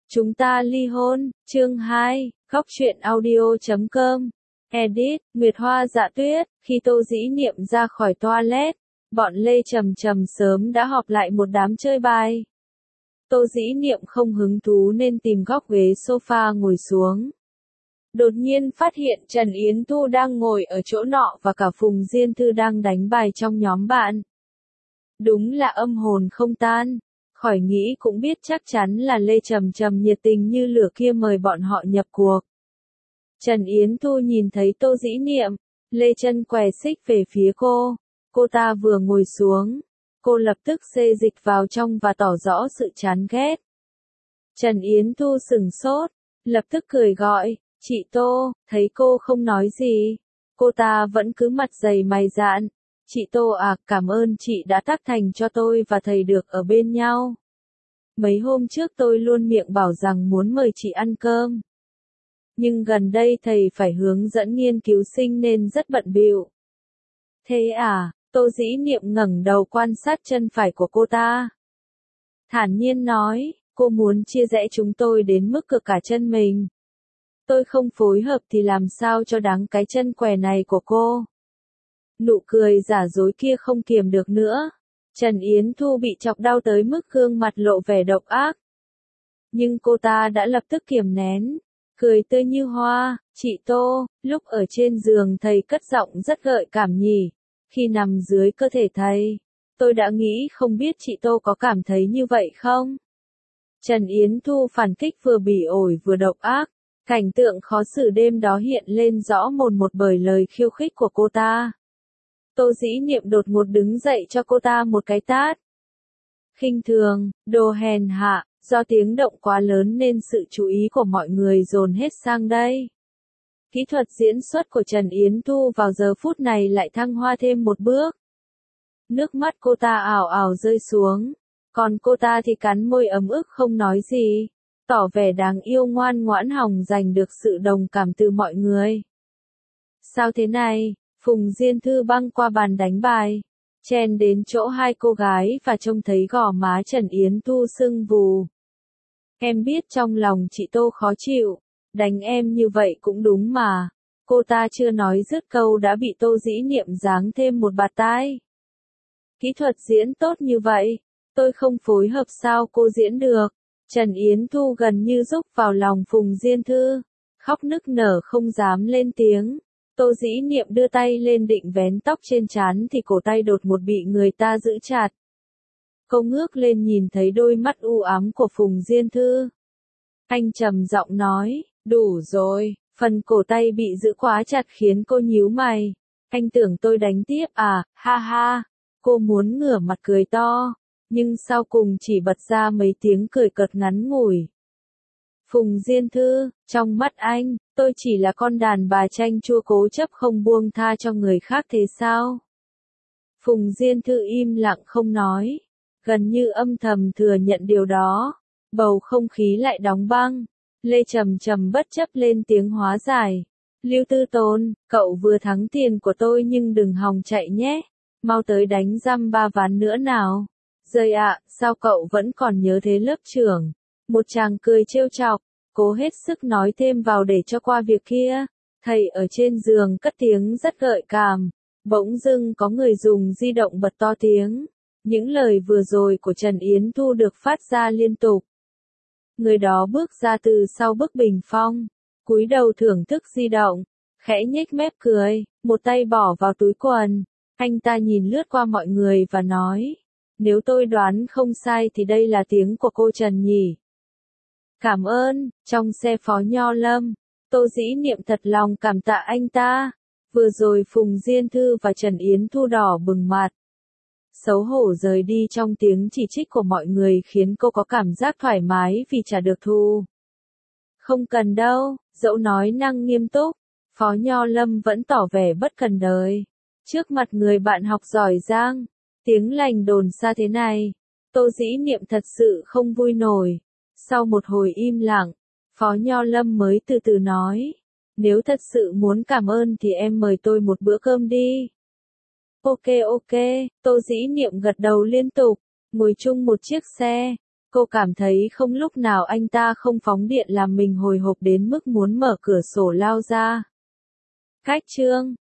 Chúng ta ly hôn, chương 2, góc truyện audio.com. Edit, Nguyệt Hoa Dạ Tuyết. Khi Tô Dĩ Niệm ra khỏi toilet, bọn Lê Trầm Trầm sớm đã họp lại một đám chơi bài. Tô Dĩ Niệm không hứng thú nên tìm góc ghế sofa ngồi xuống. Đột nhiên phát hiện Trần Yến Thu đang ngồi ở chỗ nọ và cả Phùng Diên Thư đang đánh bài trong nhóm bạn. Đúng là âm hồn không tan. Khỏi nghĩ cũng biết chắc chắn là Lê Trầm Trầm nhiệt tình như lửa kia mời bọn họ nhập cuộc. Trần Yến Thu nhìn thấy Tô Dĩ Niệm, Lê chân què xích về phía cô. Cô ta vừa ngồi xuống, cô lập tức xê dịch vào trong và tỏ rõ sự chán ghét. Trần Yến Thu sửng sốt, lập tức cười gọi, chị Tô, thấy cô không nói gì. Cô ta vẫn cứ mặt dày mày dạn. Chị Tô à, cảm ơn chị đã tác thành cho tôi và thầy được ở bên nhau. Mấy hôm trước tôi luôn miệng bảo rằng muốn mời chị ăn cơm. Nhưng gần đây thầy phải hướng dẫn nghiên cứu sinh nên rất bận bịu. Thế à, Tô Dĩ Niệm ngẩng đầu quan sát chân phải của cô ta. Thản nhiên nói, cô muốn chia rẽ chúng tôi đến mức cực cả chân mình. Tôi không phối hợp thì làm sao cho đáng cái chân què này của cô. Nụ cười giả dối kia không kiềm được nữa. Trần Yến Thu bị chọc đau tới mức gương mặt lộ vẻ độc ác. Nhưng cô ta đã lập tức kiềm nén, cười tươi như hoa, chị Tô, lúc ở trên giường thầy cất giọng rất gợi cảm nhỉ, khi nằm dưới cơ thể thầy, tôi đã nghĩ không biết chị Tô có cảm thấy như vậy không? Trần Yến Thu phản kích vừa bỉ ổi vừa độc ác, cảnh tượng khó xử đêm đó hiện lên rõ mồn một bởi lời khiêu khích của cô ta. Tô Dĩ Niệm đột ngột đứng dậy cho cô ta một cái tát. Khinh thường, đồ hèn hạ, do tiếng động quá lớn nên sự chú ý của mọi người dồn hết sang đây. Kỹ thuật diễn xuất của Trần Yến Thu vào giờ phút này lại thăng hoa thêm một bước. Nước mắt cô ta ào ào rơi xuống, còn cô ta thì cắn môi ấm ức không nói gì, tỏ vẻ đáng yêu ngoan ngoãn hòng giành được sự đồng cảm từ mọi người. Sao thế này? Phùng Diên Thư băng qua bàn đánh bài, chen đến chỗ hai cô gái và trông thấy gò má Trần Yến Thu sưng vù. Em biết trong lòng chị Tô khó chịu, đánh em như vậy cũng đúng mà. Cô ta chưa nói dứt câu đã bị Tô Dĩ Niệm giáng thêm một bạt tai. Kỹ thuật diễn tốt như vậy, tôi không phối hợp sao cô diễn được. Trần Yến Thu gần như rúc vào lòng Phùng Diên Thư, khóc nức nở không dám lên tiếng. Tô Dĩ Niệm đưa tay lên định vén tóc trên trán thì cổ tay đột ngột bị người ta giữ chặt. Cô ngước lên nhìn thấy đôi mắt u ám của Phùng Diên Thư. Anh trầm giọng nói, đủ rồi, phần cổ tay bị giữ quá chặt khiến cô nhíu mày. Anh tưởng tôi đánh tiếp à, ha ha. Cô muốn ngửa mặt cười to, nhưng sau cùng chỉ bật ra mấy tiếng cười cợt ngắn ngủi. Phùng Diên Thư, trong mắt anh, tôi chỉ là con đàn bà chanh chua cố chấp không buông tha cho người khác thế sao? Phùng Diên Thư im lặng không nói, gần như âm thầm thừa nhận điều đó. Bầu không khí lại đóng băng. Lê Trầm Trầm bất chấp lên tiếng hóa giải. Lưu Tư Tốn, cậu vừa thắng tiền của tôi nhưng đừng hòng chạy nhé. Mau tới đánh răm 3 ván nữa nào. Rời ạ, sao cậu vẫn còn nhớ thế lớp trưởng? Một chàng cười trêu chọc, cố hết sức nói thêm vào để cho qua việc kia. Thầy ở trên giường cất tiếng rất gợi cảm. Bỗng dưng có người dùng di động bật to tiếng. Những lời vừa rồi của Trần Yến Thu được phát ra liên tục. Người đó bước ra từ sau bức bình phong, cúi đầu thưởng thức di động, khẽ nhếch mép cười, một tay bỏ vào túi quần. Anh ta nhìn lướt qua mọi người và nói, nếu tôi đoán không sai thì đây là tiếng của cô Trần nhỉ. Cảm ơn. Trong xe Phó Nho Lâm, Tô Dĩ Niệm thật lòng cảm tạ anh ta. Vừa rồi Phùng Diên Thư và Trần Yến Thu đỏ bừng mặt. Xấu hổ rời đi trong tiếng chỉ trích của mọi người khiến cô có cảm giác thoải mái vì trả được thù. Không cần đâu, dẫu nói năng nghiêm túc, Phó Nho Lâm vẫn tỏ vẻ bất cần đời. Trước mặt người bạn học giỏi giang, tiếng lành đồn xa thế này, Tô Dĩ Niệm thật sự không vui nổi. Sau một hồi im lặng, Phó Nho Lâm mới từ từ nói, nếu thật sự muốn cảm ơn thì em mời tôi một bữa cơm đi. Ok, Tô Dĩ Niệm gật đầu liên tục, ngồi chung một chiếc xe. Cô cảm thấy không lúc nào anh ta không phóng điện làm mình hồi hộp đến mức muốn mở cửa sổ lao ra. Cách chương